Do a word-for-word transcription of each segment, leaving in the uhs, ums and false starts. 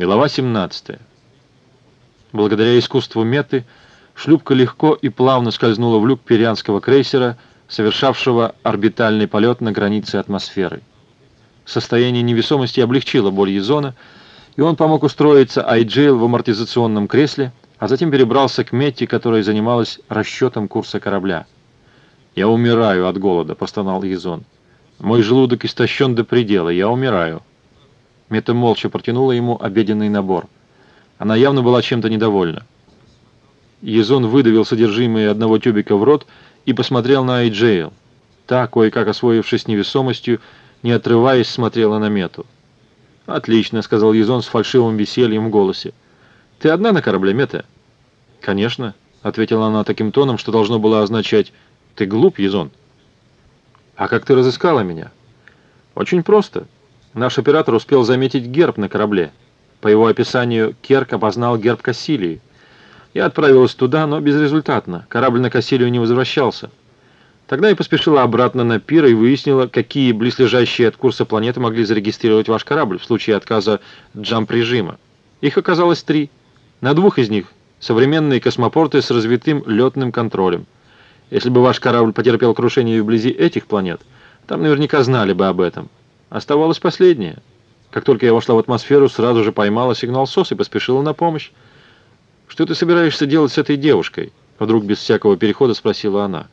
Глава семнадцатая. Благодаря искусству Меты, шлюпка легко и плавно скользнула в люк перианского крейсера, совершавшего орбитальный полет на границе атмосферы. Состояние невесомости облегчило боль Язона, и он помог устроиться Айджейл в амортизационном кресле, а затем перебрался к Метте, которая занималась расчетом курса корабля. «Я умираю от голода», — простонал Язон. «Мой желудок истощен до предела, я умираю». Мета молча протянула ему обеденный набор. Она явно была чем-то недовольна. Язон выдавил содержимое одного тюбика в рот и посмотрел на Айджейл. Та, кое-как освоившись невесомостью, не отрываясь, смотрела на Мету. «Отлично», — сказал Язон с фальшивым весельем в голосе. «Ты одна на корабле, Мета?» «Конечно», — ответила она таким тоном, что должно было означать «ты глуп, Язон». «А как ты разыскала меня?» «Очень просто. Наш оператор успел заметить герб на корабле. По его описанию, Керк опознал герб Кассилии. Я отправилась туда, но безрезультатно. Корабль на Кассилию не возвращался. Тогда я поспешила обратно на пир и выяснила, какие близлежащие от курса планеты могли зарегистрировать ваш корабль в случае отказа джамп-режима. Их оказалось три. На двух из них современные космопорты с развитым летным контролем. Если бы ваш корабль потерпел крушение вблизи этих планет, там наверняка знали бы об этом. Оставалось последнее. Как только я вошла в атмосферу, сразу же поймала сигнал СОС и поспешила на помощь. «Что ты собираешься делать с этой девушкой?» Вдруг без всякого перехода спросила она.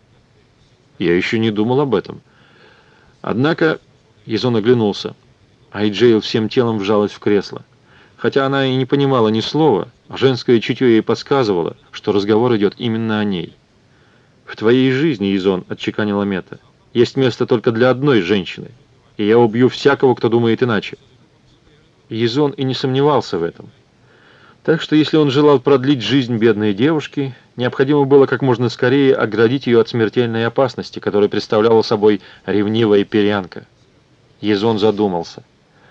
«Я еще не думал об этом». Однако Язон оглянулся. Айджейл всем телом вжалась в кресло. Хотя она и не понимала ни слова, женское чутье ей подсказывало, что разговор идет именно о ней. «В твоей жизни, Язон, — отчеканила Мета, — есть место только для одной женщины, и я убью всякого, кто думает иначе». Язон и не сомневался в этом. Так что, если он желал продлить жизнь бедной девушки, необходимо было как можно скорее оградить ее от смертельной опасности, которую представляла собой ревнивая перианка. Язон задумался.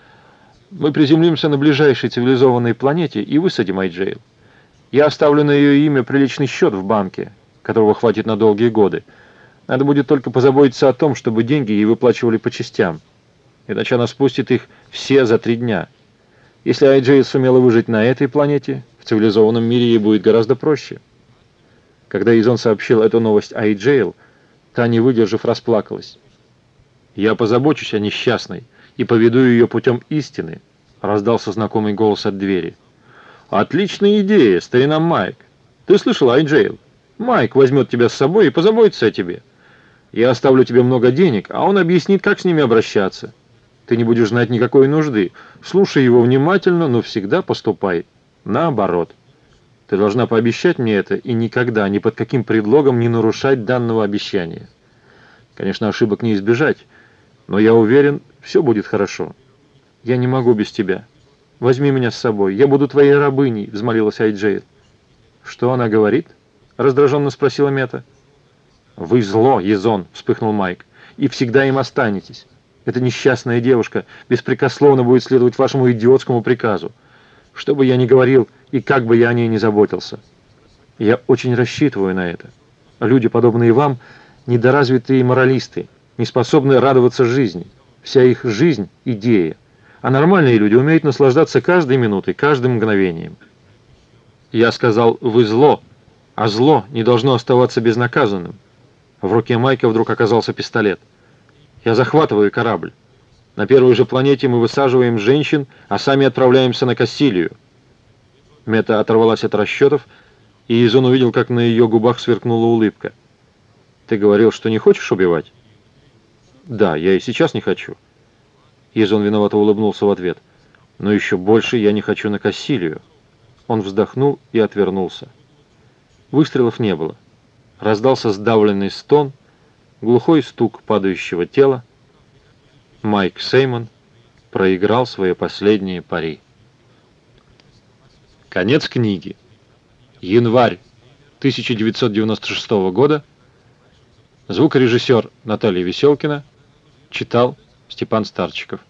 «Мы приземлимся на ближайшей цивилизованной планете и высадим Айджейл. Я оставлю на ее имя приличный счет в банке, которого хватит на долгие годы. Надо будет только позаботиться о том, чтобы деньги ей выплачивали по частям. Иначе она спустит их все за три дня. Если Айджейл сумела выжить на этой планете, в цивилизованном мире ей будет гораздо проще». Когда Язон сообщил эту новость Айджейл, та, не выдержав, расплакалась. «Я позабочусь о несчастной и поведу ее путем истины», — раздался знакомый голос от двери. «Отличная идея, старина Майк. Ты слышал, Айджейл? Майк возьмет тебя с собой и позаботится о тебе. Я оставлю тебе много денег, а он объяснит, как с ними обращаться. Ты не будешь знать никакой нужды. Слушай его внимательно, но всегда поступай наоборот. Ты должна пообещать мне это и никогда, ни под каким предлогом не нарушать данного обещания. Конечно, ошибок не избежать, но я уверен, все будет хорошо. Я не могу без тебя. Возьми меня с собой, я буду твоей рабыней», — взмолилась Айджейл. «Что она говорит?» — раздраженно спросила Мета. «Вы зло, Язон», — вспыхнул Майк, — «и всегда им останетесь. Эта несчастная девушка беспрекословно будет следовать вашему идиотскому приказу. Что бы я ни говорил и как бы я о ней ни заботился. Я очень рассчитываю на это. Люди, подобные вам, недоразвитые моралисты, не способны радоваться жизни. Вся их жизнь — идея. А нормальные люди умеют наслаждаться каждой минутой, каждым мгновением». «Я сказал, вы зло, а зло не должно оставаться безнаказанным». В руке Майка вдруг оказался пистолет. «Я захватываю корабль. На первой же планете мы высаживаем женщин, а сами отправляемся на Кассилию». Мета оторвалась от расчетов, и Язон увидел, как на ее губах сверкнула улыбка. «Ты говорил, что не хочешь убивать?» «Да, я и сейчас не хочу». Язон виновато улыбнулся в ответ. «Но еще больше я не хочу на Кассилию». Он вздохнул и отвернулся. Выстрелов не было. Раздался сдавленный стон, глухой стук падающего тела. Майк Сеймон проиграл свои последние пари. Конец книги. Январь тысяча девятьсот девяносто шестого года. Звукорежиссер Наталья Веселкина. Читал Степан Старчиков.